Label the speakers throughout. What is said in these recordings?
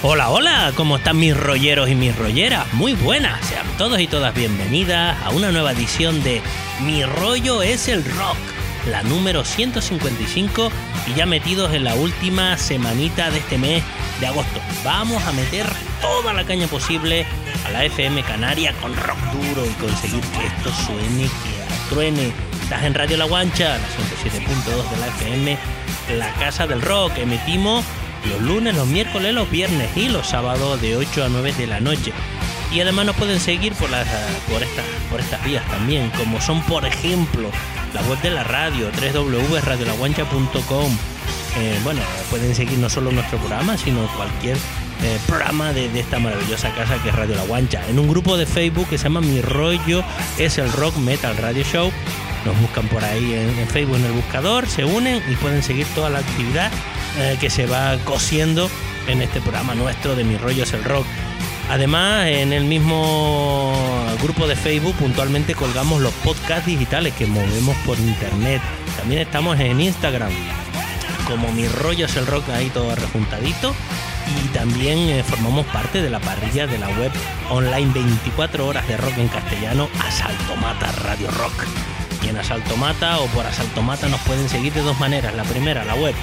Speaker 1: Hola, hola, ¿cómo están mis rolleros y mis rolleras? Muy buenas, sean todos y todas bienvenidas a una nueva edición de Mi Rollo es el Rock, la número 155 y ya metidos en la última semanita de este mes de agosto. Vamos a meter toda la caña posible a la FM Canaria con rock duro y conseguir que esto suene, que truene. Estás en Radio La Guancha, la 107.2 de la FM, la casa del rock. Emitimos los lunes, los miércoles, los viernes y los sábados de 8 a 9 de la noche. Y además nos pueden seguir por estas vías también, como son, por ejemplo, la web de la radio, www.radiolaguancha.com. Pueden seguir no solo nuestro programa, sino cualquier programa de esta maravillosa casa que es Radio La Guancha. En un grupo de Facebook que se llama Mi Rollo es el Rock Metal Radio Show. Nos buscan por ahí en Facebook en el buscador, se unen y pueden seguir toda la actividad que se va cosiendo en este programa nuestro de Mi Rollo es el Rock. Además, en el mismo grupo de Facebook puntualmente colgamos los podcasts digitales que movemos por internet. También estamos en Instagram como Mi Rollo es el Rock, ahí todo rejuntadito. Y también formamos parte de la parrilla de la web online 24 horas de rock en castellano, Asalto Mata Radio Rock. Y en Asalto Mata o por Asalto Mata nos pueden seguir de dos maneras. La primera, la web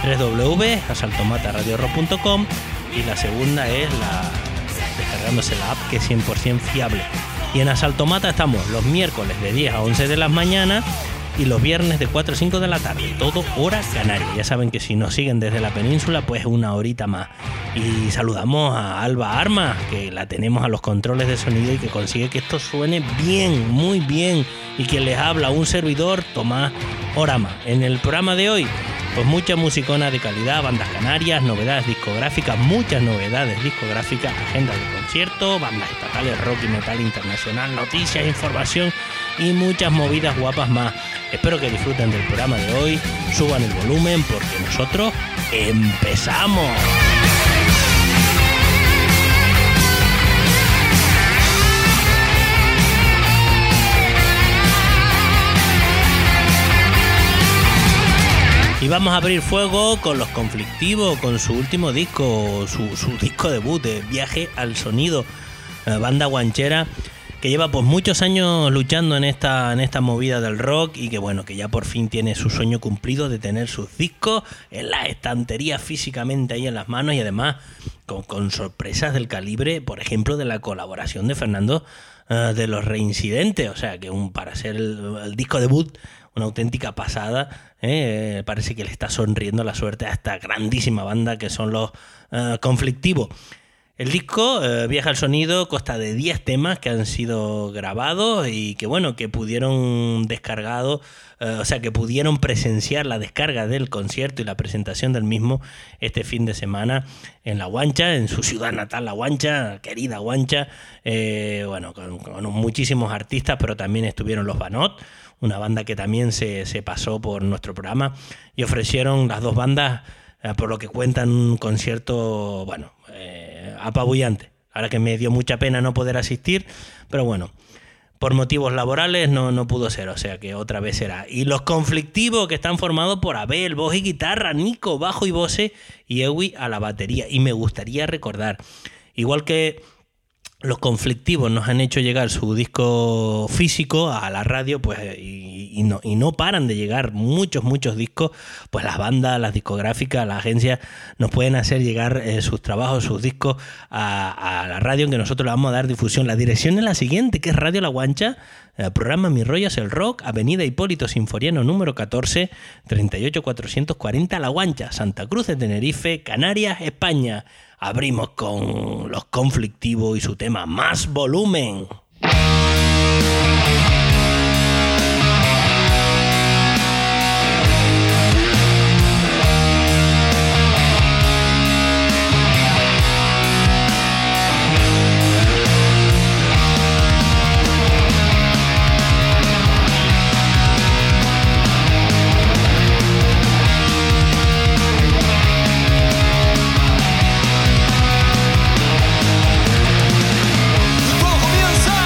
Speaker 1: www.asaltomataradiorock.com, y la segunda es descargándose la app, que es 100% fiable. Y en Asalto Mata estamos los miércoles de 10 a 11 de la mañana y los viernes de 4 a 5 de la tarde, todo hora canaria. Ya saben que si nos siguen desde la península, pues una horita más. Y saludamos a Alba Armas, que la tenemos a los controles de sonido y que consigue que esto suene bien, muy bien. Y que les habla un servidor, Tomás Orama. En el programa de hoy, pues mucha musicona de calidad, bandas canarias, novedades discográficas, muchas novedades discográficas, agendas de conciertos, bandas estatales, rock y metal internacional, noticias, información y muchas movidas guapas más. Espero que disfruten del programa de hoy, suban el volumen porque nosotros empezamos. Y vamos a abrir fuego con Los Conflictivos, con su último disco, su disco debut de Viaje al Sonido, banda guanchera que lleva pues muchos años luchando en esta movida del rock y que bueno, que ya por fin tiene su sueño cumplido de tener sus discos en la estantería físicamente ahí en las manos, y además con sorpresas del calibre, por ejemplo, de la colaboración de Fernando de los Reincidentes. O sea que para ser el disco debut, una auténtica pasada. Parece que le está sonriendo la suerte a esta grandísima banda que son Los Conflictivos. El disco Viaja al Sonido consta de 10 temas que han sido grabados y que bueno, que pudieron que pudieron presenciar la descarga del concierto y la presentación del mismo este fin de semana en La Guancha, en su ciudad natal, La Guancha, querida Guancha, con muchísimos artistas, pero también estuvieron Los Banot, una banda que también se pasó por nuestro programa, y ofrecieron las dos bandas, por lo que cuentan, un concierto apabullante. Ahora que me dio mucha pena no poder asistir, pero bueno, por motivos laborales no pudo ser, o sea que otra vez será. Y Los Conflictivos, que están formados por Abel, voz y guitarra, Nico, bajo y voces, y Ewi a la batería. Y me gustaría recordar, igual que Los Conflictivos nos han hecho llegar su disco físico a la radio, pues y no paran de llegar muchos discos, pues las bandas, las discográficas, las agencias nos pueden hacer llegar sus trabajos, sus discos a la radio, en que nosotros le vamos a dar difusión. La dirección es la siguiente, que es Radio La Guancha, programa Mi Rollo es el Rock, Avenida Hipólito Sinforiano número 14, 38440 La Guancha, Santa Cruz de Tenerife, Canarias, España. Abrimos con Los Conflictivos y su tema Más Volumen.
Speaker 2: Todo comienza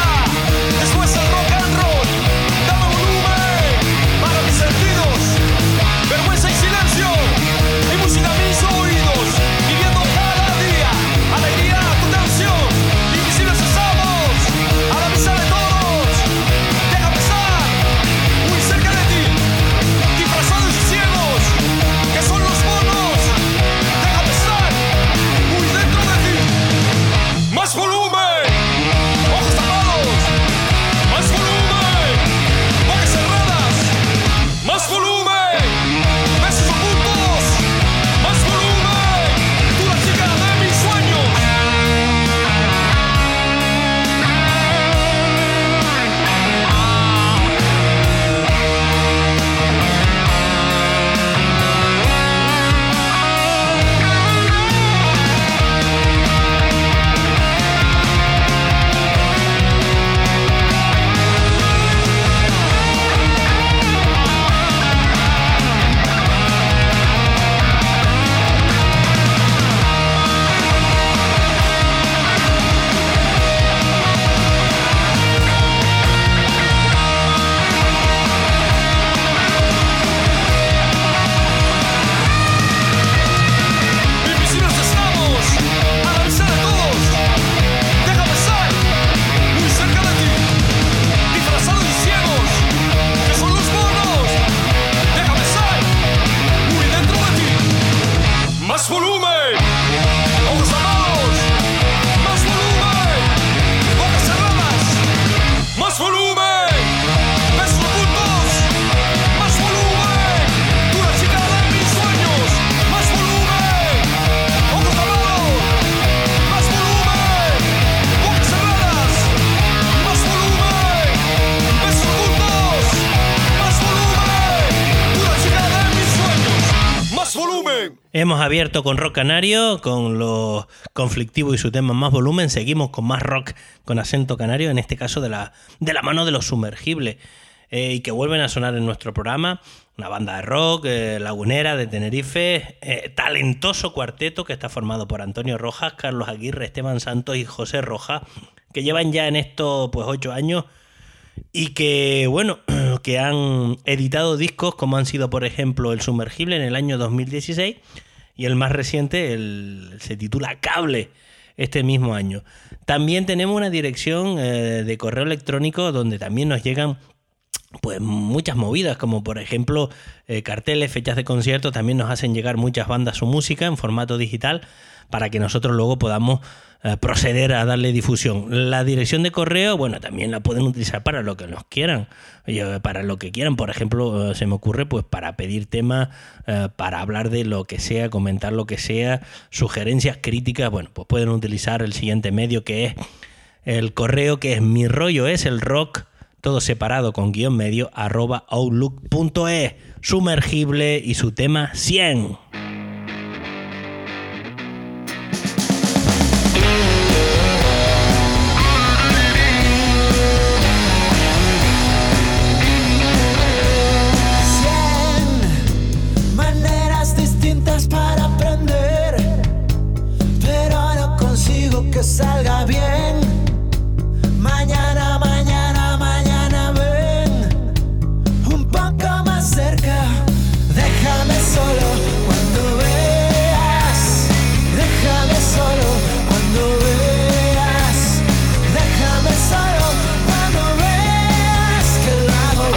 Speaker 2: volumen.
Speaker 1: Hemos abierto con rock canario, con los conflictivos y su tema Más volumen. Seguimos con más rock con acento canario, en este caso de la mano de Los Sumergibles, y que vuelven a sonar en nuestro programa. Una banda de rock lagunera de Tenerife, talentoso cuarteto que está formado por Antonio Rojas, Carlos Aguirre, Esteban Santos y José Rojas, que llevan ya en esto pues 8 años y que, bueno, que han editado discos como han sido, por ejemplo, El Sumergible en el año 2016 y el más reciente se titula Cable este mismo año. También tenemos una dirección de correo electrónico donde también nos llegan pues muchas movidas, como por ejemplo carteles, fechas de conciertos. También nos hacen llegar muchas bandas su música en formato digital para que nosotros luego podamos proceder a darle difusión. La dirección de correo, bueno, también la pueden utilizar para lo que nos quieran, para lo que quieran. Por ejemplo, se me ocurre pues para pedir temas, para hablar de lo que sea, comentar lo que sea, sugerencias, críticas. Bueno, pues pueden utilizar el siguiente medio, que es el correo, que es mi rollo es el rock, todo separado con guión medio, @outlook.es. Sumergible y su tema 100.
Speaker 3: Salga bien. Mañana, mañana, mañana ven un poco más cerca. Déjame solo cuando veas. Déjame solo cuando veas. Déjame solo cuando veas que lo hago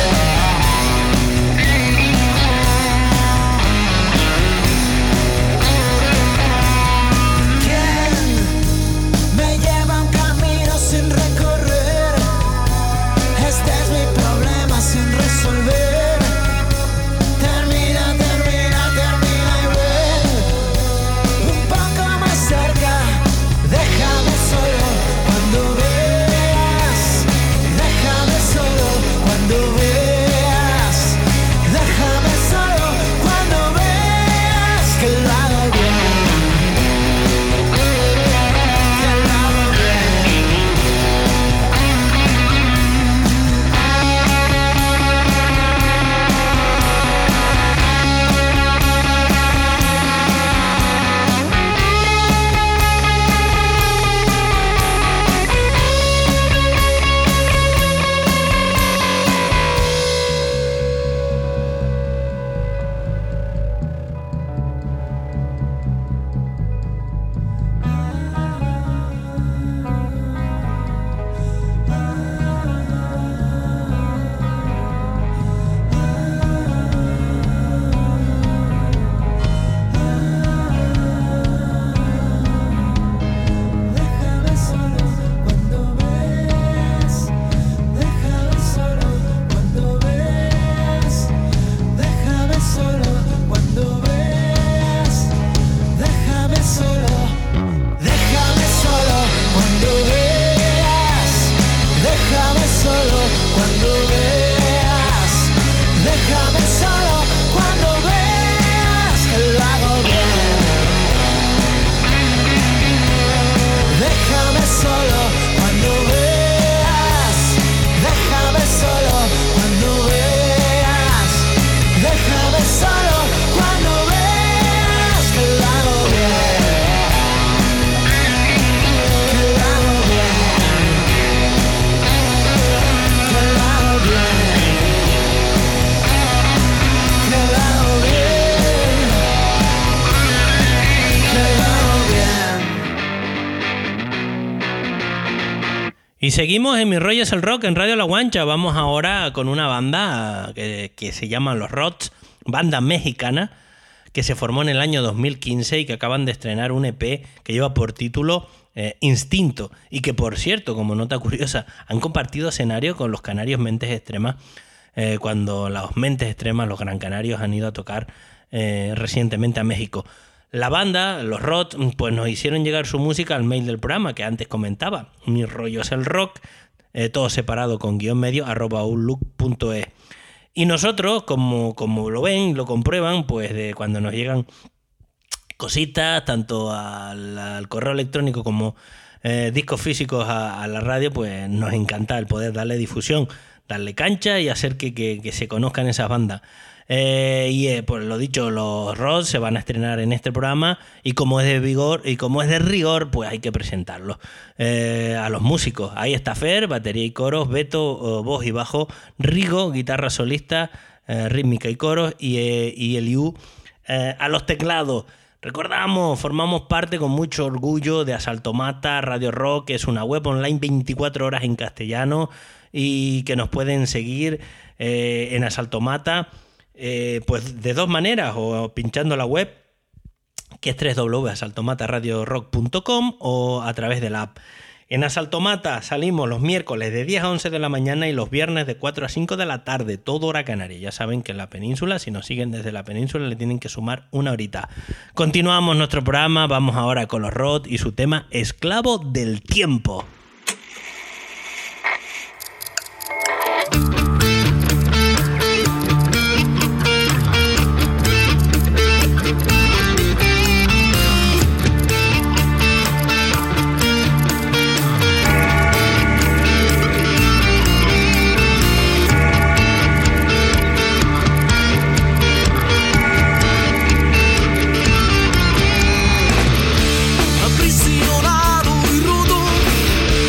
Speaker 3: sin recorrer. Este es mi problema sin resolver. Termina, termina, termina y ven un poco más cerca. Déjame solo cuando veas. Déjame solo cuando veas. Déjame solo cuando veas que lo hago bien.
Speaker 1: Y seguimos en Mi Rollo es el Rock en Radio La Guancha. Vamos ahora con una banda que se llama Los Rots, banda mexicana que se formó en el año 2015 y que acaban de estrenar un EP que lleva por título Instinto, y que, por cierto, como nota curiosa, han compartido escenario con los canarios Mentes Extremas cuando los Mentes Extremas, los Gran Canarios, han ido a tocar recientemente a México. La banda, los Rots, pues nos hicieron llegar su música al mail del programa que antes comentaba, Mi Rollo es el Rock, todo separado con guión medio, @outlook.es. Y nosotros, como lo ven, lo comprueban, pues de cuando nos llegan cositas, tanto al correo electrónico como discos físicos a la radio, pues nos encanta el poder darle difusión, darle cancha y hacer que se conozcan esas bandas. Pues lo dicho, los rock se van a estrenar en este programa y como es de vigor y como es de rigor, pues hay que presentarlos a los músicos. Ahí está Fer, batería y coros, Beto, voz y bajo, Rigo, guitarra solista, rítmica y coros, y Eliú a los teclados. Recordamos, formamos parte con mucho orgullo de Asaltomata Radio Rock, que es una web online 24 horas en castellano y que nos pueden seguir en Asaltomata. Pues de dos maneras, o pinchando la web, que es www.asaltomataradiorock.com, o a través de la app. En Asaltomata salimos los miércoles de 10 a 11 de la mañana y los viernes de 4 a 5 de la tarde, todo hora canaria. Ya saben que en la península, si nos siguen desde la península, le tienen que sumar una horita. Continuamos nuestro programa, vamos ahora con los Rod y su tema Esclavo del Tiempo.
Speaker 2: Aprisionado y roto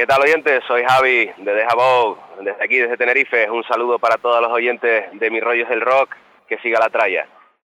Speaker 2: tal, oyentes? Soy Javi de Deja Vogue, desde aquí, desde Tenerife. Un saludo para todos los oyentes de Mi Rollo es el Rock. Que siga la tralla.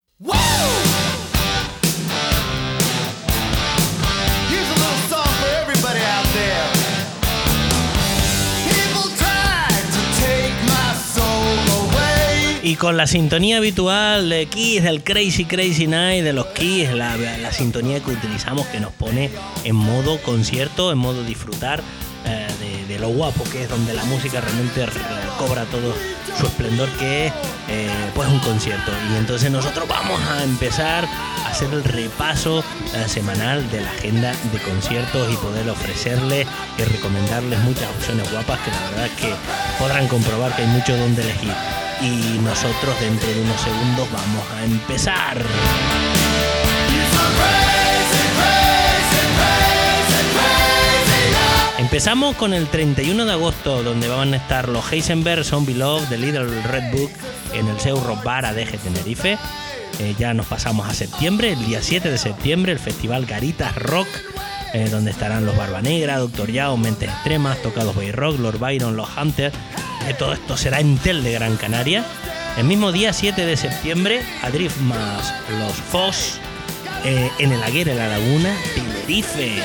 Speaker 1: Y con la sintonía habitual de Kiss, del Crazy Crazy Night, de los Kiss, la sintonía que utilizamos que nos pone en modo concierto, en modo disfrutar de lo guapo que es, donde la música realmente cobra todo su esplendor, que es pues un concierto. Y entonces nosotros vamos a empezar a hacer el repaso semanal de la agenda de conciertos y poder ofrecerles y recomendarles muchas opciones guapas que la verdad es que podrán comprobar que hay mucho donde elegir. Y nosotros dentro de unos segundos vamos a empezar. Empezamos con el 31 de agosto, donde van a estar los Heisenberg, Zombie Love, The Little Red Book en el Seu Rock Bar ADG Tenerife. Ya nos pasamos a septiembre, el día 7 de septiembre, el festival Garitas Rock, donde estarán los Barba Negra, Dr. Yao, Mentes Extremas, Tocados Bay Rock, Lord Byron, los Hunters. Todo esto será en Tel de Gran Canaria. El mismo día 7 de septiembre, Adrift más los Foss en el Aguera de la Laguna, Tenerife.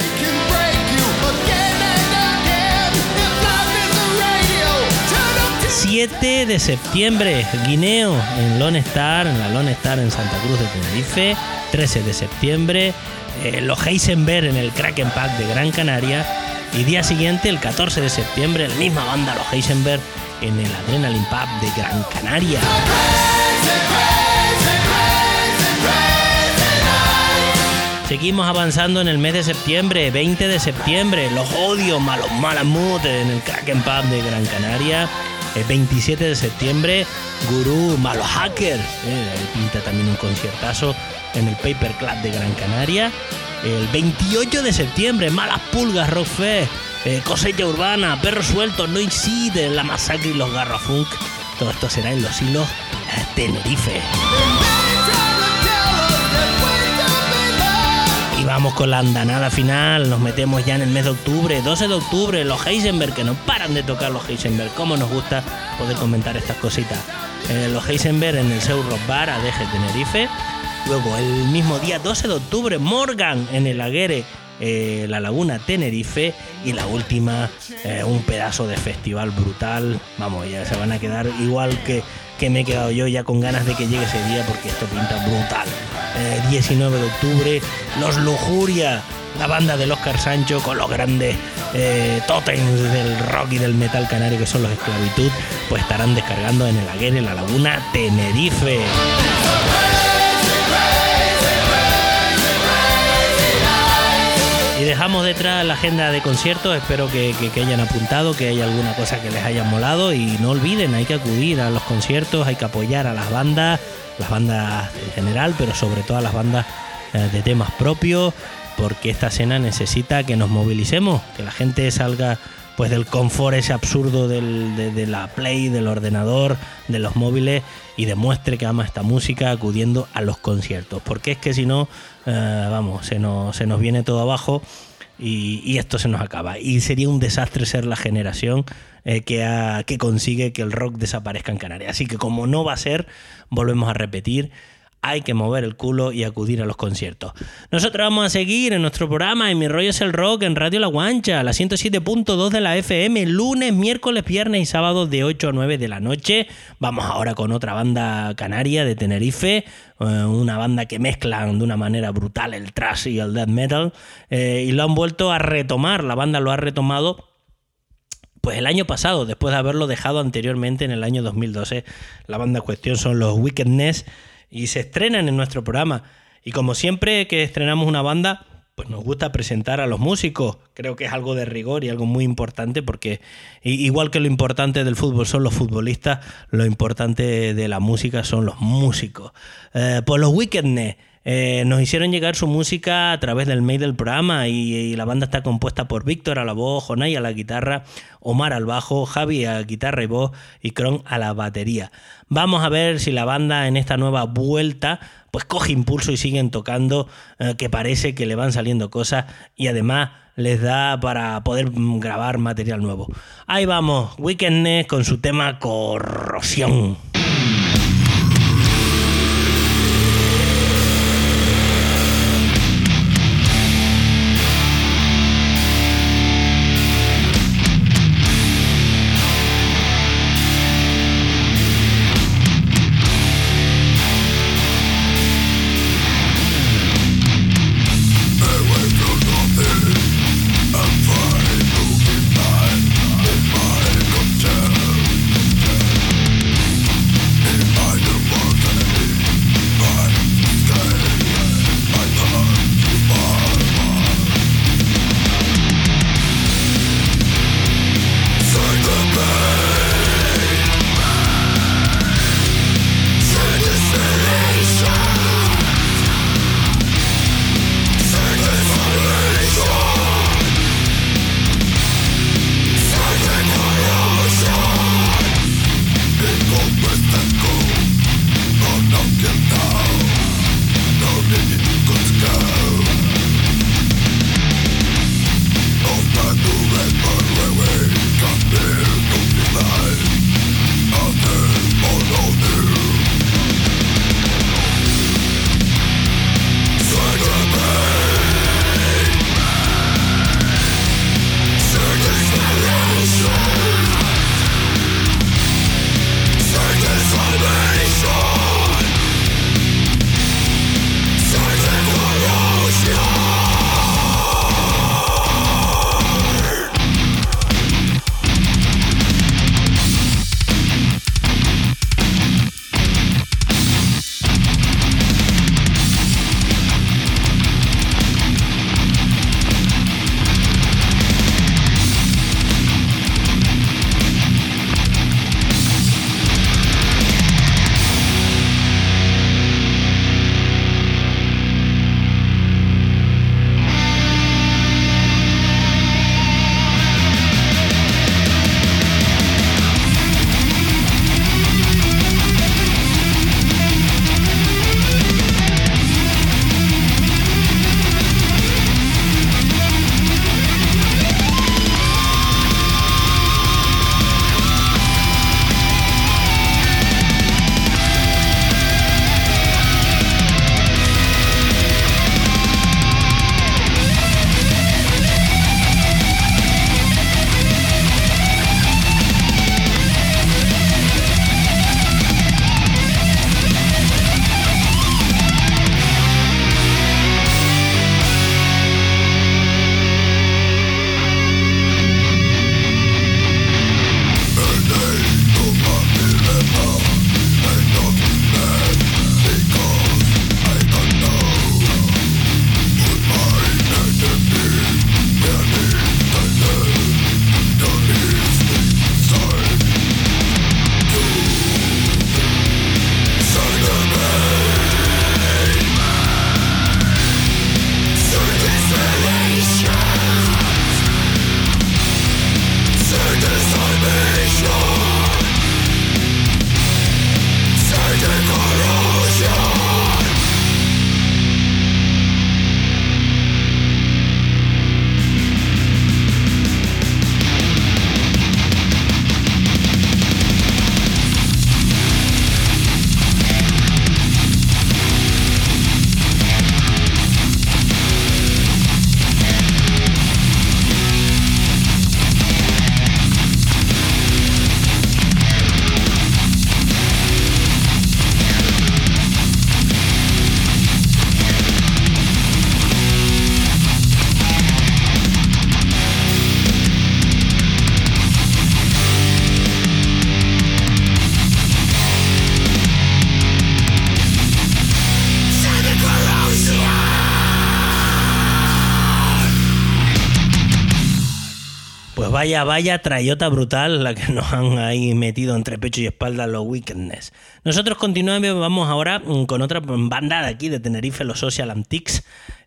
Speaker 1: 7 de septiembre, Guineo en Lone Star, en la Lone Star en Santa Cruz de Tenerife. 13 de septiembre, los Heisenberg en el Kraken Park de Gran Canaria. Y día siguiente, el 14 de septiembre, la misma banda, los Heisenberg, en el Adrenaline Pub de Gran Canaria. Seguimos avanzando en el mes de septiembre. 20 de septiembre, los Odios, Malamut en el Kraken Pub de Gran Canaria. El 27 de septiembre, Gurú, Malo Hacker, pinta también un conciertazo en el Paper Club de Gran Canaria. El 28 de septiembre, Malas Pulgas, Rock Fest, Cosecha Urbana, Perros Sueltos, Noise Seed, La Masacre y los Garrafunk. Todo esto será en Los Hilos, Tenerife. Y vamos con la andanada final, nos metemos ya en el mes de octubre. 12 de octubre, los Heisenberg, que no paran de tocar los Heisenberg. Cómo nos gusta poder comentar estas cositas. Los Heisenberg en el Seu Rock Bar, ADG Tenerife. Luego, el mismo día 12 de octubre, Morgan en el Aguere, La Laguna, Tenerife. Y la última, un pedazo de festival brutal. Vamos, ya se van a quedar igual que me he quedado yo, ya con ganas de que llegue ese día, porque esto pinta brutal. 19 de octubre, los Lujuria, la banda del Óscar Sancho, con los grandes tótems del rock y del metal canario que son los Esclavitud, pues estarán descargando en el Aguere, La Laguna, Tenerife. Y dejamos detrás la agenda de conciertos. Espero que hayan apuntado, que haya alguna cosa que les haya molado. Y no olviden, hay que acudir a los conciertos, hay que apoyar a las bandas en general, pero sobre todo a las bandas de temas propios, porque esta escena necesita que nos movilicemos, que la gente salga pues del confort ese absurdo de la Play, del ordenador, de los móviles, y demuestre que ama esta música acudiendo a los conciertos, porque es que si no, se nos viene todo abajo y esto se nos acaba, y sería un desastre ser la generación que consigue que el rock desaparezca en Canarias. Así que como no va a ser, volvemos a repetir, hay que mover el culo y acudir a los conciertos. Nosotros vamos a seguir en nuestro programa, en Mi Rollo es el Rock, en Radio La Guancha, la 107.2 de la FM, lunes, miércoles, viernes y sábados de 8 a 9 de la noche. Vamos ahora con otra banda canaria de Tenerife, una banda que mezclan de una manera brutal el thrash y el death metal, y lo han vuelto a retomar. La banda lo ha retomado pues el año pasado, después de haberlo dejado anteriormente en el año 2012. La banda en cuestión son los Wickedness, y se estrenan en nuestro programa. Y como siempre que estrenamos una banda, pues nos gusta presentar a los músicos. Creo que es algo de rigor y algo muy importante, porque igual que lo importante del fútbol son los futbolistas, lo importante de la música son los músicos. Pues los Wickedness nos hicieron llegar su música a través del mail del programa, y la banda está compuesta por Víctor a la voz, Jonay a la guitarra, Omar al bajo, Javi a guitarra y voz y Kron a la batería. Vamos a ver si la banda en esta nueva vuelta pues coge impulso y siguen tocando, que parece que le van saliendo cosas, y además les da para poder grabar material nuevo. Ahí vamos, Wickedness con su tema Corrosión. Pues vaya trayota brutal la que nos han ahí metido entre pecho y espalda los Wickedness. Nosotros continuamos, vamos ahora con otra banda de aquí de Tenerife, los Social Antiques,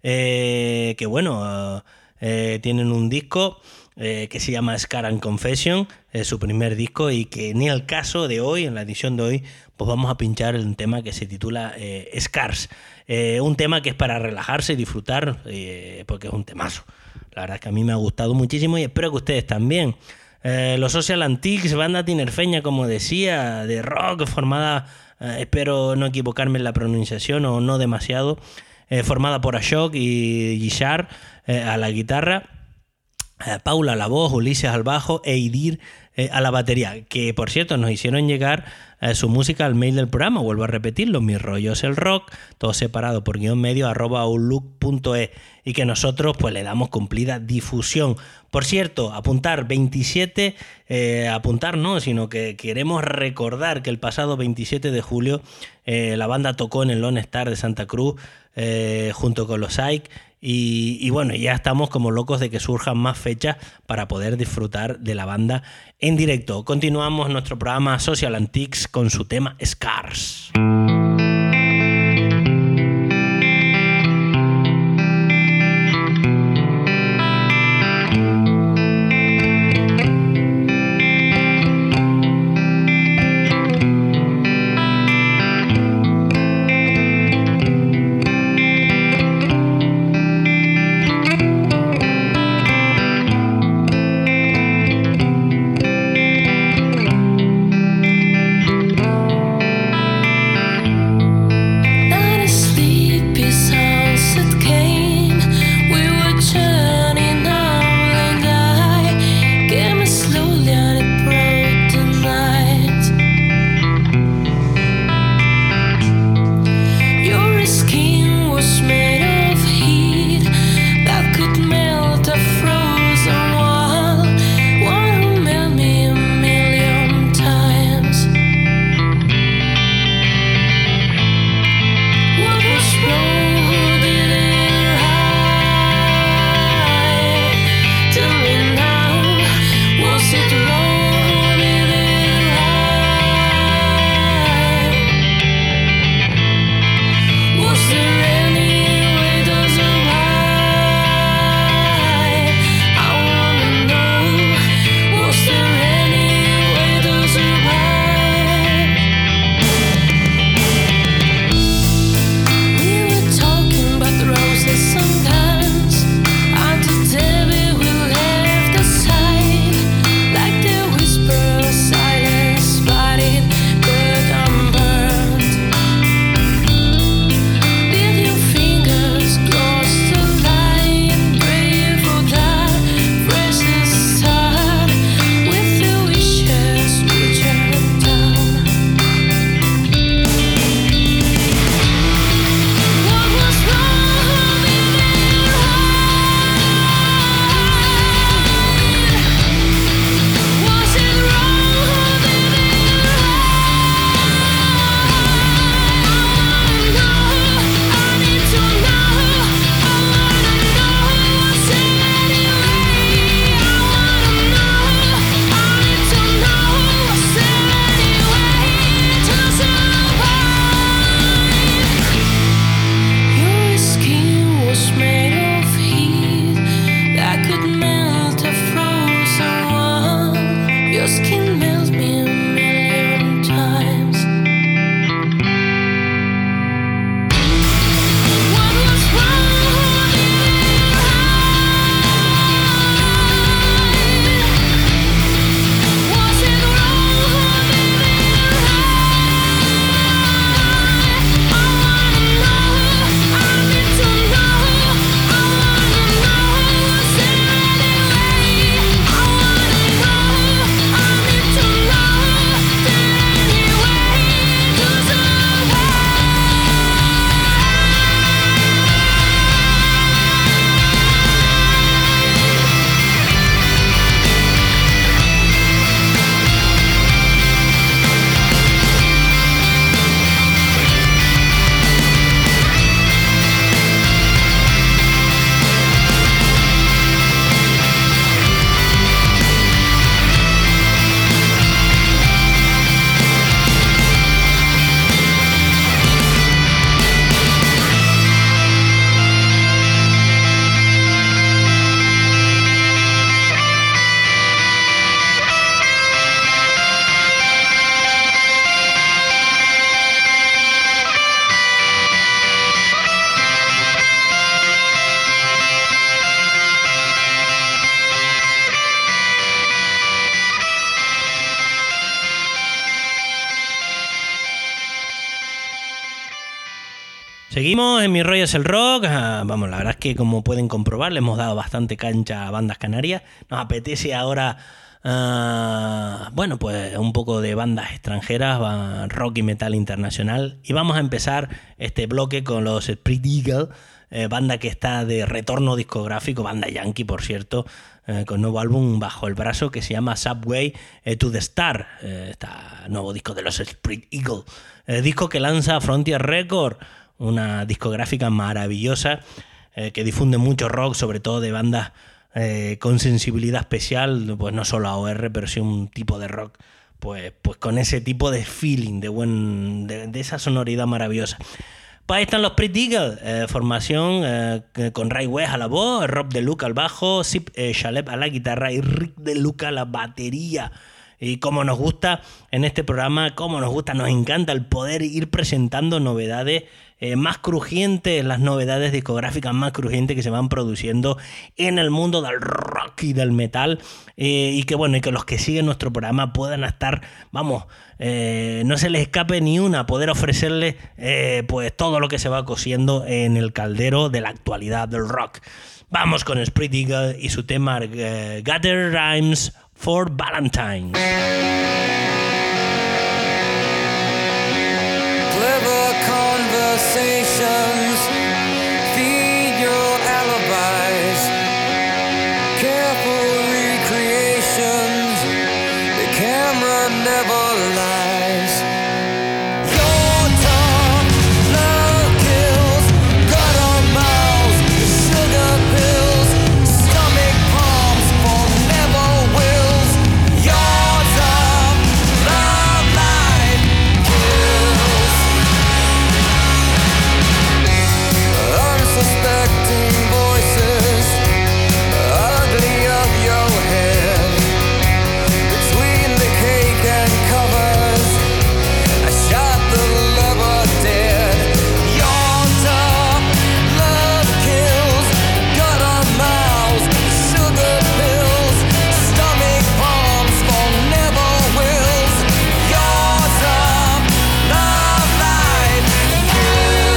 Speaker 1: que bueno, tienen un disco que se llama Scar and Confession, su primer disco, y que en el caso de hoy, en la edición de hoy, pues vamos a pinchar un tema que se titula Scars, un tema que es para relajarse y disfrutar, porque es un temazo. La verdad es que a mí me ha gustado muchísimo y espero que ustedes también. Los Social Antiques, banda tinerfeña, como decía, de rock, formada, espero no equivocarme en la pronunciación o no demasiado, formada por Ashok y Gishar a la guitarra, Paula a la voz, Ulises al bajo e Idir a la batería, que por cierto nos hicieron llegar su música al mail del programa, vuelvo a repetirlo, mis rollos el rock, todo separado por _medio @outlook.es, y que nosotros pues le damos cumplida difusión. Por cierto, apuntar 27, apuntar no, sino que queremos recordar que el pasado 27 de julio la banda tocó en el Lone Star de Santa Cruz junto con los Ike. Y bueno, ya estamos como locos de que surjan más fechas para poder disfrutar de la banda en directo. Continuamos nuestro programa Social Antiques con su tema Scars. Seguimos en Mi Rollo es el Rock. Vamos, la verdad es que como pueden comprobar, le hemos dado bastante cancha a bandas canarias. Nos apetece ahora, bueno, pues un poco de bandas extranjeras, rock y metal internacional. Y vamos a empezar este bloque con los Spread Eagle, banda que está de retorno discográfico, banda yankee, por cierto, con nuevo álbum bajo el brazo que se llama Subway to the Star. Está nuevo disco de los Spread Eagle. Disco que lanza Frontier Records, una discográfica maravillosa que difunde mucho rock, sobre todo de bandas con sensibilidad especial, pues no solo AOR, pero sí un tipo de rock pues con ese tipo de feeling, de esa sonoridad maravillosa. Pues ahí están los Pretty Eagle, formación con Ray West a la voz, Rob DeLuca al bajo, Sip Shaleb a la guitarra y Rick DeLuca a la batería. Y como nos gusta en este programa, nos encanta el poder ir presentando novedades más crujientes, las novedades discográficas más crujientes que se van produciendo en el mundo del rock y del metal, y que los que siguen nuestro programa puedan estar, no se les escape ni una, poder ofrecerles pues todo lo que se va cociendo en el caldero de la actualidad del rock. Vamos con Spread Eagle y su tema Gather Rhymes for Valentine.
Speaker 4: Clever conversations feed your alibis. Careful recreations, the camera never lies. Your tongue, love kills, got on mouths, sugar pills, stomach pumps for never wills. Your tongue, love life kills. Unsuspecting voices, ugly of your head. Between the cake and covers, I shot the lover dead. Your dumb love kills, got on mouths, sugar pills, stomach pumps for never wills. Your dumb love life kills.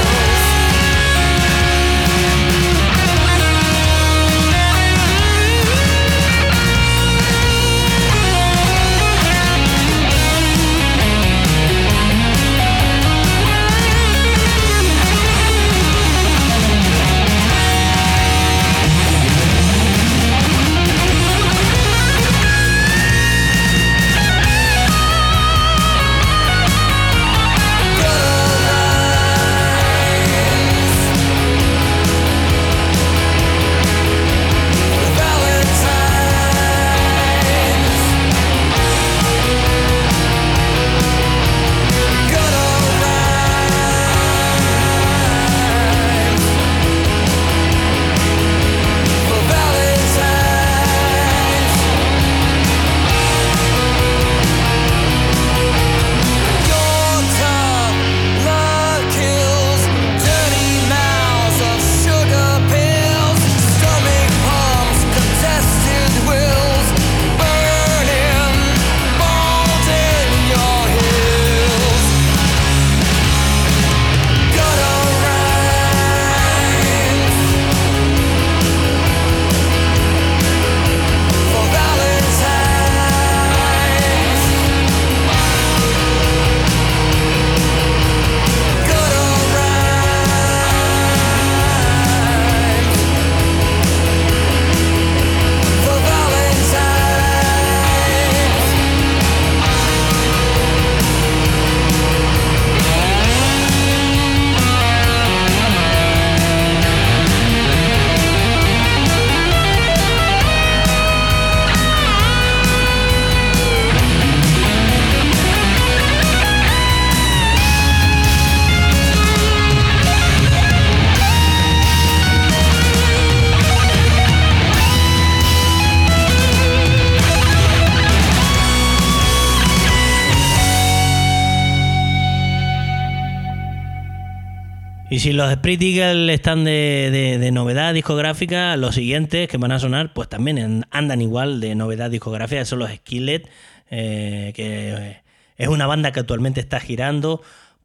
Speaker 1: Y si los Spread Eagle están de novedad discográfica, los siguientes que van a sonar pues también andan igual de novedad discográfica. Son los Skillet, que es una banda que actualmente está girando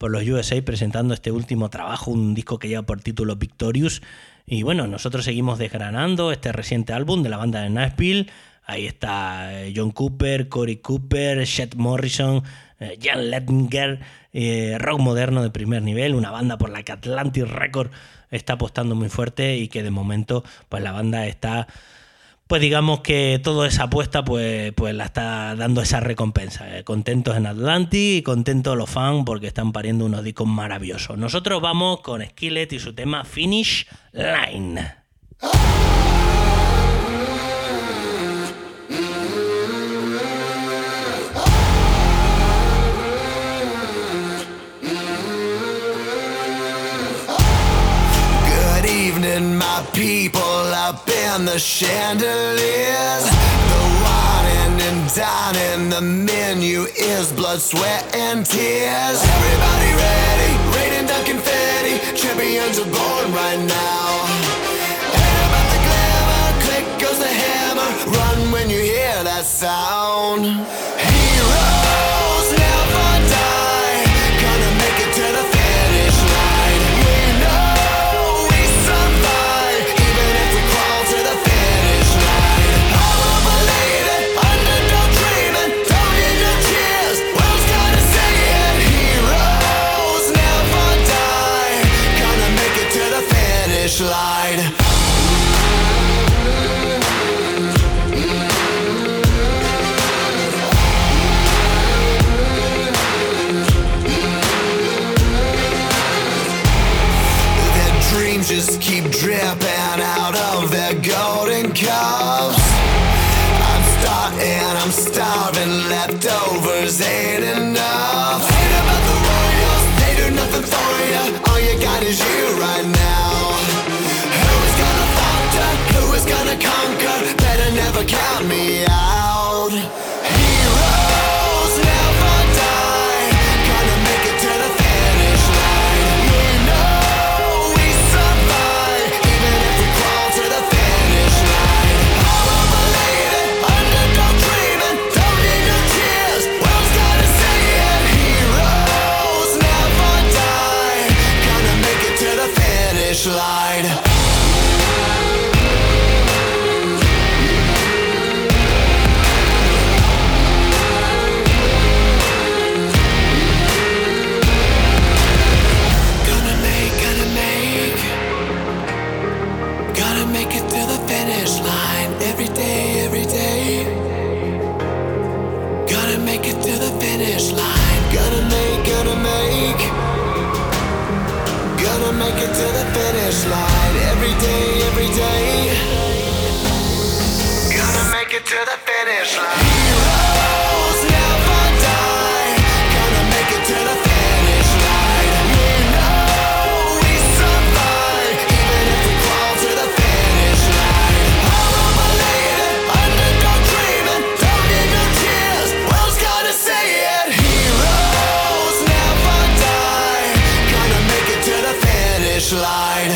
Speaker 1: los USA presentando este último trabajo, un disco que lleva por título Victorious. Y bueno, nosotros seguimos desgranando este reciente álbum de la banda de Nashville. Ahí está John Cooper, Corey Cooper, Chet Morrison, Jan Lettinger, rock moderno de primer nivel, una banda por la que Atlantic Records está apostando muy fuerte y que de momento pues la banda está, pues digamos que toda esa apuesta pues la está dando esa recompensa. Contentos en Atlantic y contentos los fans porque están pariendo unos discos maravillosos. Nosotros vamos con Skillet y su tema Finish Line.
Speaker 3: Good evening, my people up in the chandeliers. The wine and dining, the menu is blood, sweat, and tears. Everybody ready, raining down confetti. Champions are born right now. Ain't about the glamour, click goes the hammer. Run when you hear that sound. Heroes never die, gonna make it to the finish line. We know we survive, even if we crawl to the finish line. I don't believe it, underdog dreaming, don't need no cheers, world's gotta say it. Heroes never die, gonna make it to the finish line. Dreams just keep dripping out of their golden cups. I'm starving, leftovers ain't enough. Ain't about the royals, they do nothing for you. All you got is you right now. Who is gonna falter, who is gonna conquer? Better never count me out. Heroes never die, gonna make it to the finish line. We know we survive, even if we crawl to the finish line. I don't believe it, underdog dreaming, don't need no cheers, world's gotta say it. Heroes never die, gonna make it to the finish line. Gotta make it to the finish line. Every day, every day. Gotta make it to the finish line. Gotta make it to the finish line. Every day, every day. Gotta make it to the finish line. Heroes never die. Gotta make it to the finish line. We know we survive, even if we crawl to the finish line. I don't believe it, underdog dreaming, don't need no cheers, world's gotta say it. Heroes never die, gonna make it to the finish line.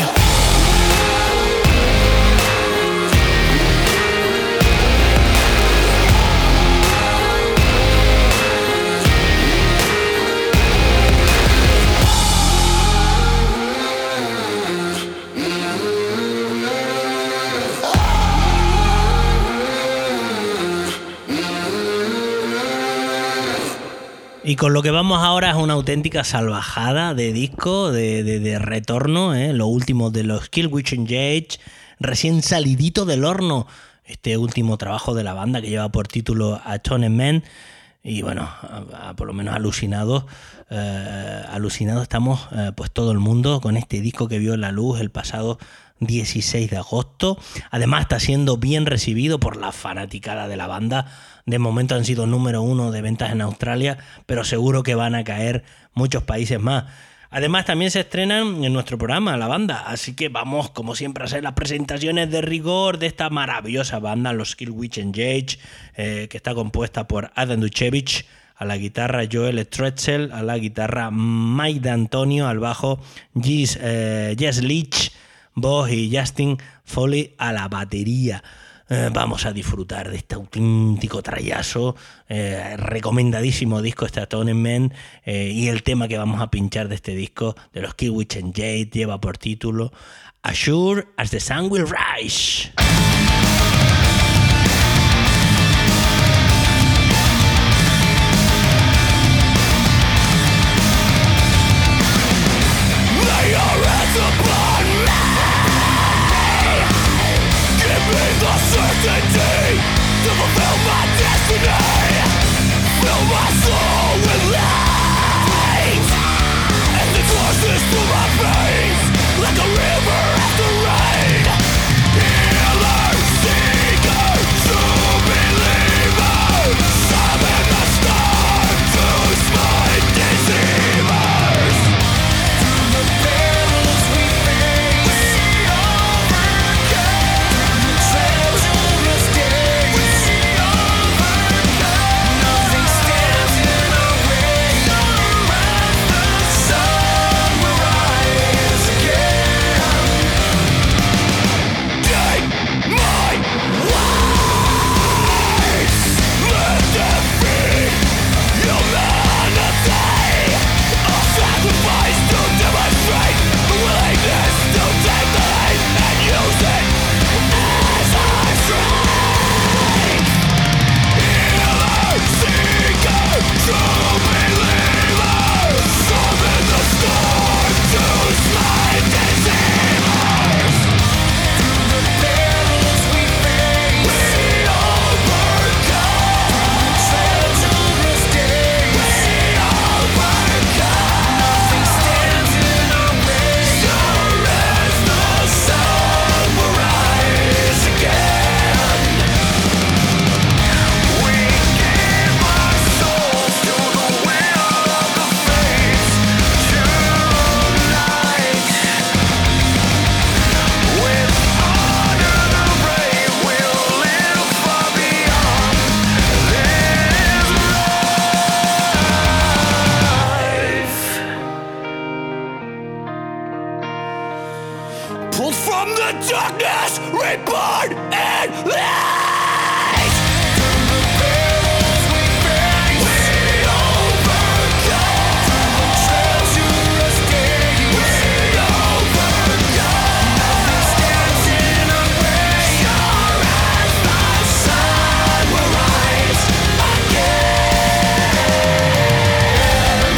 Speaker 1: Y con lo que vamos ahora es una auténtica salvajada de disco, de retorno, lo último de los Killswitch Engage, recién salidito del horno, este último trabajo de la banda que lleva por título Atonement. Y bueno, por lo menos alucinados estamos pues todo el mundo con este disco que vio la luz el pasado 16 de agosto. Además está siendo bien recibido por la fanaticada de la banda. De momento han sido número 1 de ventas en Australia, pero seguro que van a caer muchos países más. Además también se estrenan en nuestro programa la banda, así que vamos como siempre a hacer las presentaciones de rigor de esta maravillosa banda, los Killswitch Engage, que está compuesta por Adam Duchevich a la guitarra, Joel Stretzel a la guitarra, Mike D'Antonio al bajo, Jess Leach voz y Justin Foley a la batería. vamos a disfrutar de este auténtico trayazo, recomendadísimo disco Stone Men, y el tema que vamos a pinchar de este disco de los Killswitch Engage lleva por título As Sure as the Sun Will Rise.
Speaker 5: Certainty to fulfill my destiny. Fill my soul with light, and it courses through my veins like a river after rain. Healer, seeker, true believer, summon the storm to smite deceivers. Through the perils we face, we overcome. Treacherous days, we overcome. Nothing stands in our way. The sun will rise again. Take my life, let them feed humanity. A sacrifice to demonstrate the willingness to take the hate and use it as our strength. Healer, seeker, true believer, summon the storm to slay deceivers. Through the perils we face, we overcome. Treacherous days, we overcome. Nothing stands in our way. Sure as the sun will rise again. We give our souls to the will of the fates. Tonight, with honor the brave, we'll live far beyond this life. Pulled from the darkness, reborn in light. Through the perils we face, we overcome. Treacherous days, we overcome. Nothing stands in our way. Sure as the sun will rise again.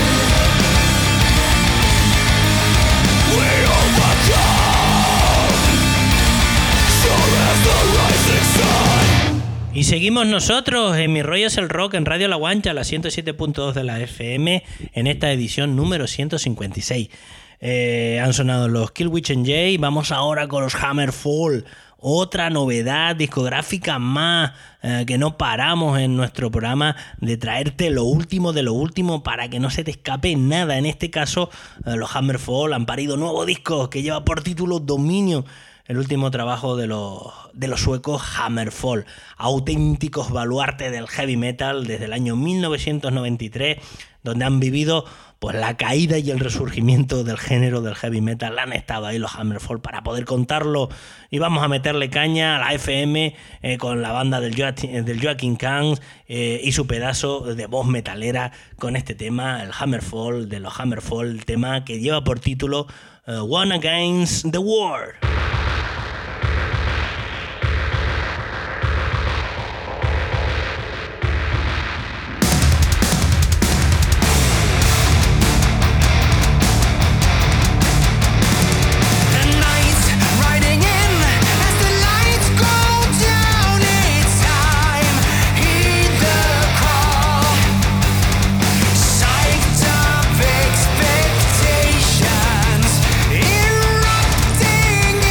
Speaker 5: We overcome. Sure as the rising sun.
Speaker 1: Y seguimos nosotros en Mi Rollo es el Rock en Radio La Guancha, la 107.2 de la FM, en esta edición número 156. Han sonado los Killswitch Engage. Vamos ahora con los Hammerfall, otra novedad discográfica más, que no paramos en nuestro programa de traerte lo último de lo último para que no se te escape nada. En este caso, los Hammerfall han parido nuevo disco que lleva por título Dominio, el último trabajo de los suecos Hammerfall, auténticos baluartes del heavy metal desde el año 1993, donde han vivido pues la caída y el resurgimiento del género del heavy metal. Han estado ahí los Hammerfall para poder contarlo, y vamos a meterle caña a la FM con la banda del Joaquin Kahn y su pedazo de voz metalera con este tema, el Hammerfall de los Hammerfall, el tema que lleva por título One Against the World.
Speaker 5: Expectations erupting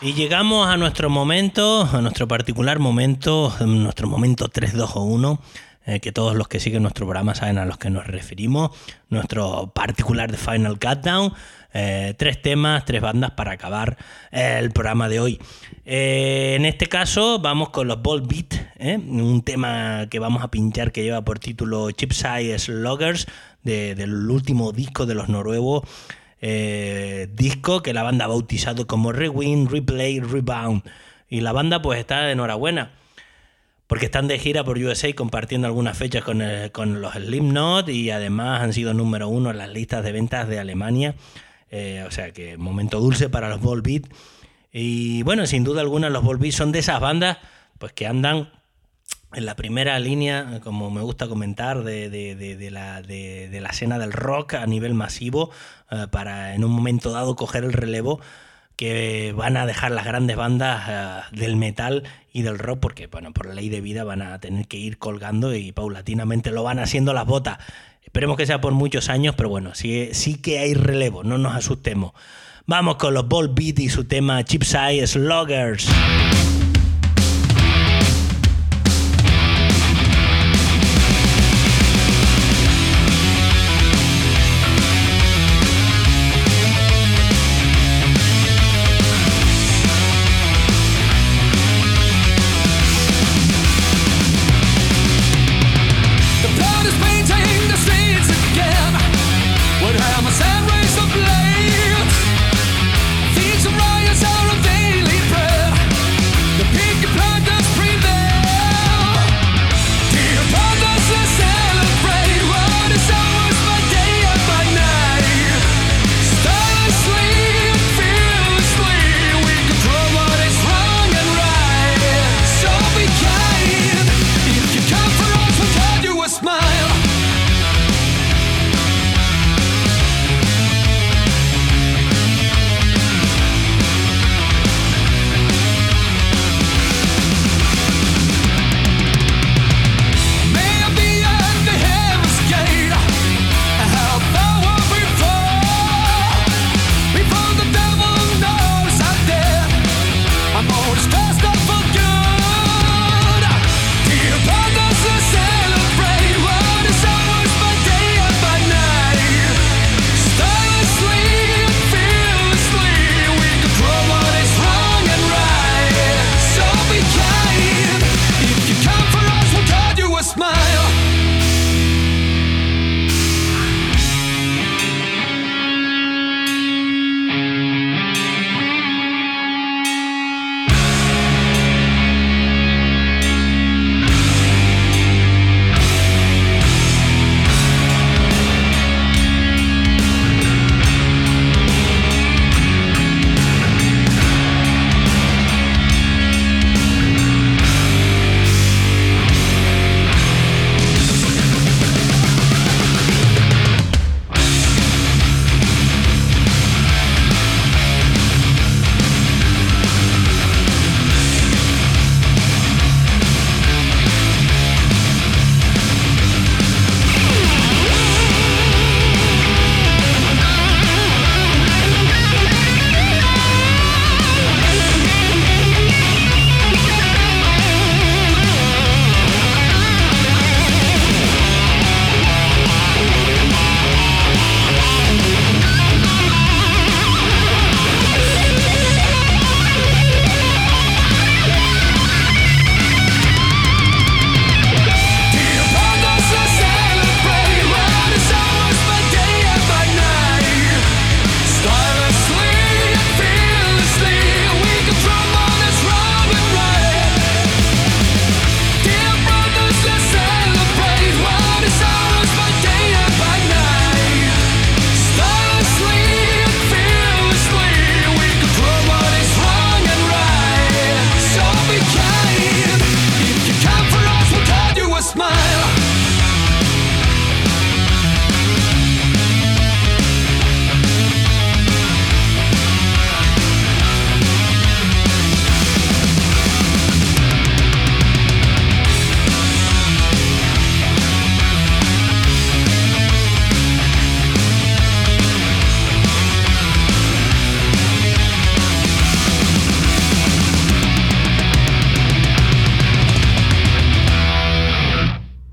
Speaker 1: Y llegamos a nuestro momento, a nuestro particular momento, nuestro momento 3, 2 o 1, que todos los que siguen nuestro programa saben a los que nos referimos, nuestro particular de Final Countdown, 3 temas, 3 bandas para acabar el programa de hoy. En este caso vamos con los Volbeat, un tema que vamos a pinchar que lleva por título Cheapside Sluggers, del último disco de los noruegos, disco que la banda ha bautizado como Rewind, Replay, Rebound, y la banda pues está de enhorabuena porque están de gira por USA compartiendo algunas fechas con los Slipknot y además han sido número 1 en las listas de ventas de Alemania, o sea que momento dulce para los Volbeat. Y bueno, sin duda alguna los Volbeat son de esas bandas pues que andan en la primera línea, como me gusta comentar, de la escena del rock a nivel masivo, para en un momento dado coger el relevo que van a dejar las grandes bandas del metal y del rock, porque bueno, por ley de vida van a tener que ir colgando y paulatinamente lo van haciendo las botas. Esperemos que sea por muchos años, pero bueno, sí que hay relevo, no nos asustemos. Vamos con los Volbeat y su tema Cheapside Sluggers.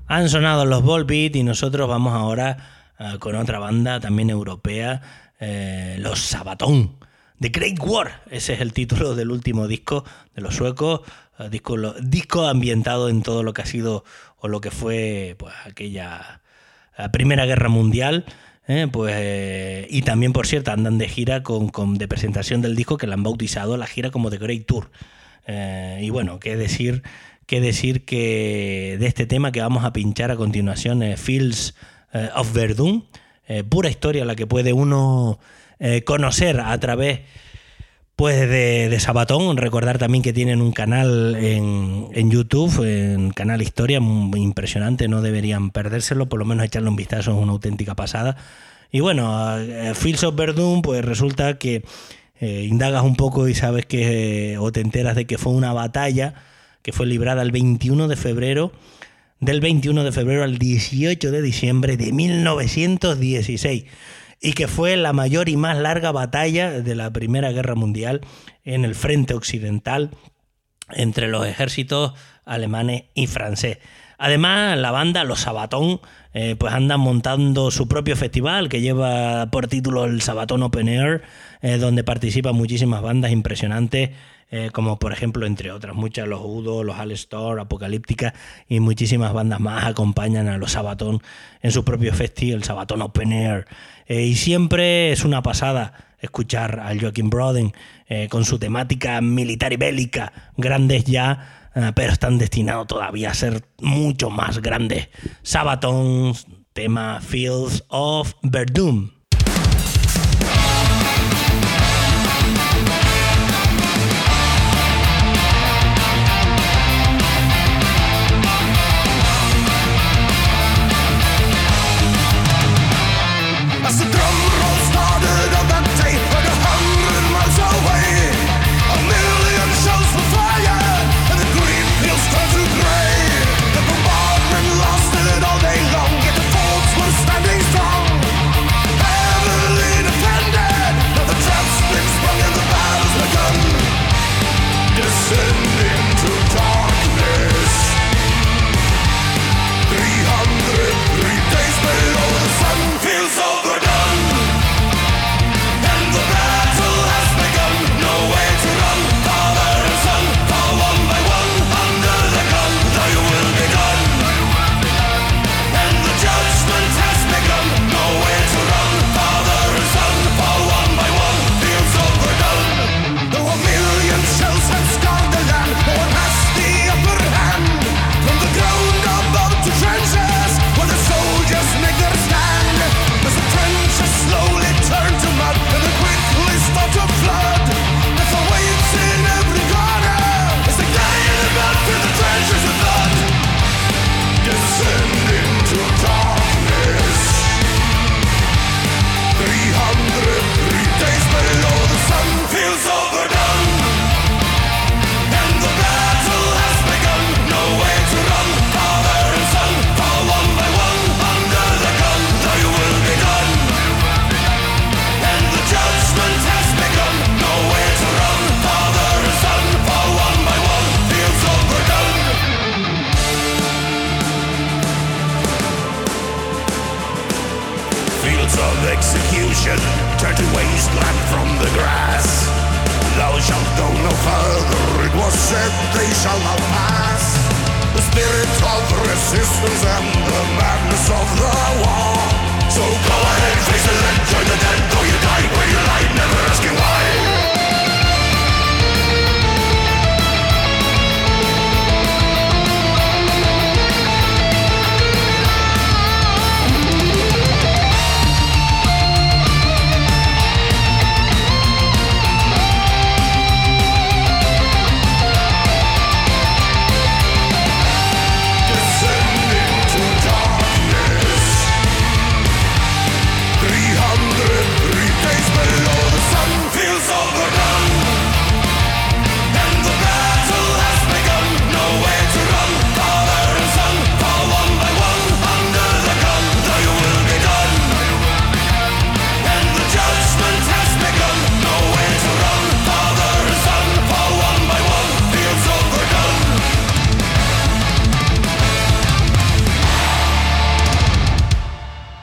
Speaker 1: Han sonado los Volbeat y nosotros vamos ahora con otra banda también europea, los Sabaton. The Great War, ese es el título del último disco de los suecos, disco ambientado en todo lo que ha sido o lo que fue pues aquella Primera Guerra Mundial. Y también, por cierto, andan de gira de presentación del disco, que la han bautizado la gira como The Great Tour. Y bueno, qué decir que de este tema que vamos a pinchar a continuación, Fields of Verdun, pura historia la que puede uno conocer a través pues de Sabaton. Recordar también que tienen un canal en YouTube, en Canal Historia, muy impresionante, no deberían perdérselo, por lo menos echarle un vistazo, es una auténtica pasada. Y bueno, Fields of Verdun, pues resulta que indagas un poco y sabes que o te enteras de que fue una batalla que fue librada el 21 de febrero, del 21 de febrero al 18 de diciembre de 1916. Y que fue la mayor y más larga batalla de la Primera Guerra Mundial en el frente occidental entre los ejércitos alemanes y francés. Además, la banda, los Sabaton, pues andan montando su propio festival que lleva por título el Sabaton Open Air, donde participan muchísimas bandas impresionantes, como por ejemplo, entre otras muchas, los Udo, los Alestor, Apocalíptica y muchísimas bandas más acompañan a los Sabaton en su propio festival, el Sabaton Open Air. Y siempre es una pasada escuchar al Joachim Broden con su temática militar y bélica, grandes ya, pero están destinados todavía a ser mucho más grandes. Sabaton, tema Fields of Verdun.
Speaker 5: As the drum roll started on that day, like 100 miles away, a million shells were fired, and the green fields turned to grey. The bombardment lasted all day long, yet the forts were standing strong. Heavily defended, now the traps been sprung and the battle's begun. Descending to darkness, 303 days below the sun, feels overdone. And the battle has begun, no way to run. Father and son fall one by one under the gun. Thy will be done. And the judgment has begun, no way to run. Father and son fall one by one, feels overdone. Though a million shells have scarred the land, no one has the upper hand. From the ground above to trenches, where the soldiers make their stand, as the trenches slowly turn to mud and they quickly start to flood. Death awaits in every corner as they guide the blood through the trenches of blood. Descending to darkness, 303 days below the sun, feels overdone. And the battle has begun, no way to run. Father and son fall one by one under the gun. Thy will be done. And the judgment has begun, no way to run. Father and son fall one by one, feels overdone. Fields of execution turn to wasteland from the grass. Thou shalt go no further, it was said they shall not pass. The spirit of resistance and the madness of the war. So go ahead, face it and join the dead. Though you die where you lie, never asking why. Descending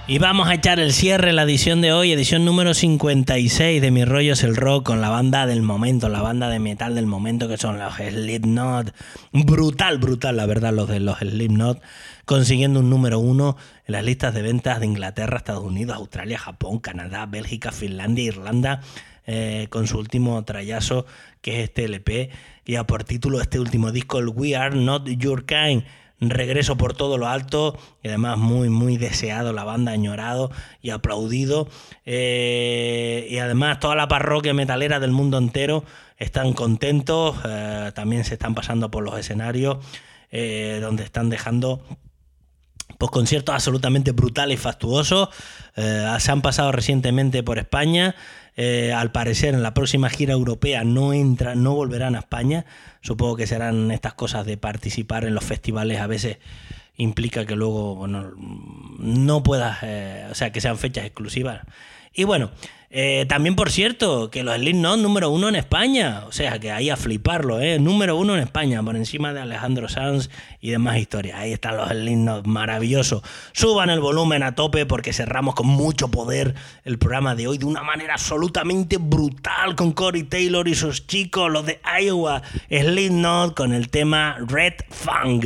Speaker 1: Y vamos a echar el cierre en la edición de hoy, edición número 56 de Mi Rollo es el Rock, con la banda del momento, la banda de metal del momento, que son los Slipknot. Brutal, la verdad, los de los Slipknot, consiguiendo un número 1 en las listas de ventas de Inglaterra, Estados Unidos, Australia, Japón, Canadá, Bélgica, Finlandia, Irlanda, con su último trayazo, que es este LP, y a por título este último disco, el We Are Not Your Kind. Regreso por todo lo alto, y además muy deseado, la banda, añorado y aplaudido, y además toda la parroquia metalera del mundo entero están contentos, también se están pasando por los escenarios, donde están dejando pues conciertos absolutamente brutales y fastuosos. Se han pasado recientemente por España. Al parecer en la próxima gira europea no volverán a España. Supongo que serán estas cosas de participar en los festivales, a veces implica que luego, bueno, no puedas, o sea, que sean fechas exclusivas. Y bueno, también, por cierto, que los Slipknot número 1 en España, o sea, que ahí a fliparlo, número 1 en España, por encima de Alejandro Sanz y demás historias. Ahí están los Slipknot, maravilloso. Suban el volumen a tope, porque cerramos con mucho poder el programa de hoy de una manera absolutamente brutal, con Corey Taylor y sus chicos, los de Iowa, Slipknot, con el tema Red Fang.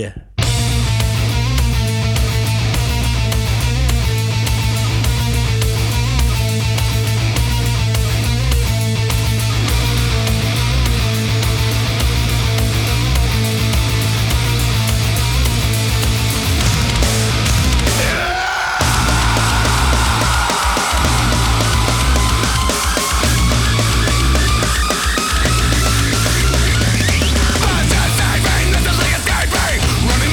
Speaker 5: Running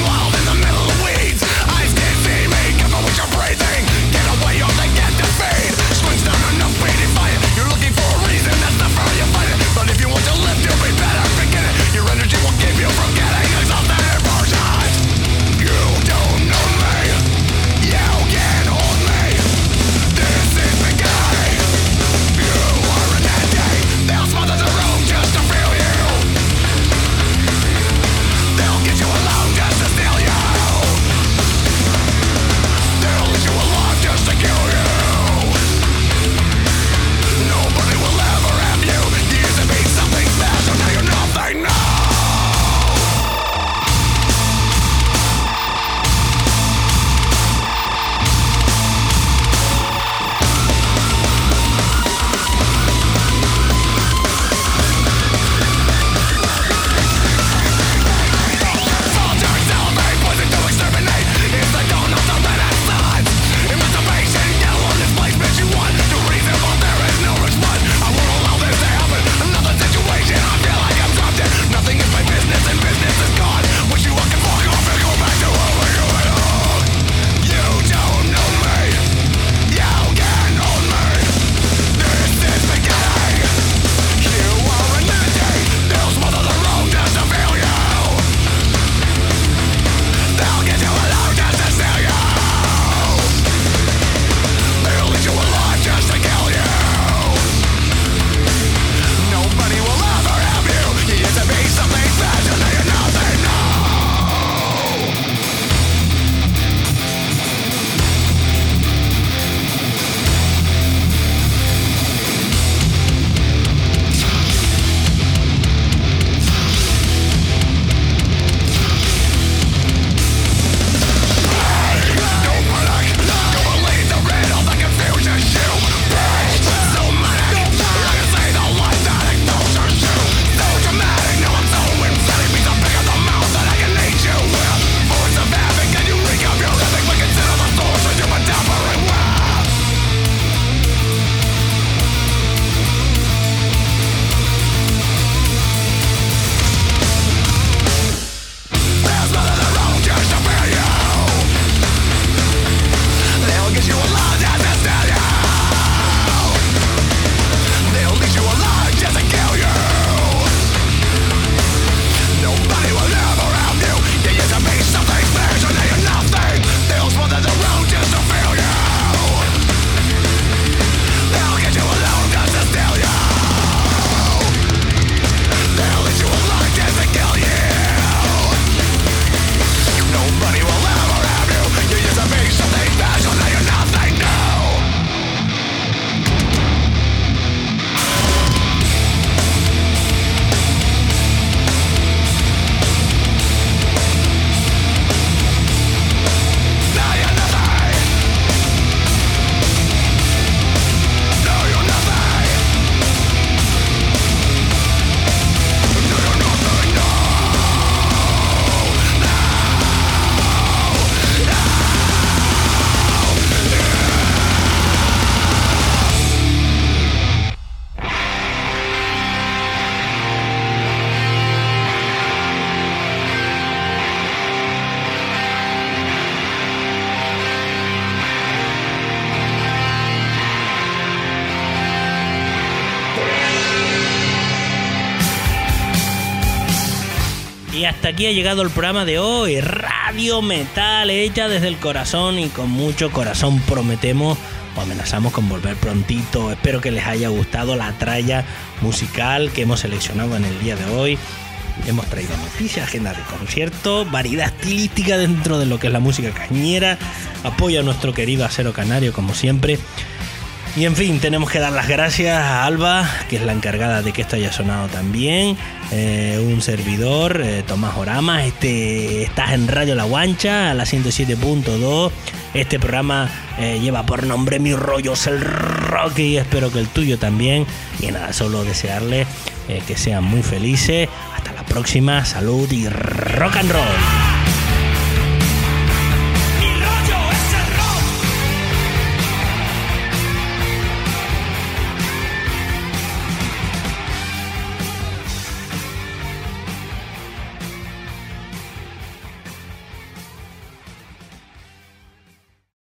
Speaker 1: hasta aquí ha llegado el programa de hoy. Radio Metal, hecha desde el corazón y con mucho corazón. Prometemos o amenazamos con volver prontito. Espero que les haya gustado la tralla musical que hemos seleccionado en el día de hoy. Hemos traído noticias, agenda de conciertos, variedad estilística dentro de lo que es la música cañera. Apoyo a nuestro querido Acero Canario, como siempre. Y en fin, tenemos que dar las gracias a Alba, que es la encargada de que esto haya sonado también. Un servidor, Tomás Orama. Estás en Radio La Guancha, a la 107.2. Este programa lleva por nombre Mi Rollo es el Rock y espero que el tuyo también. Y nada, solo desearles que sean muy felices. Hasta la próxima, salud y rock and roll.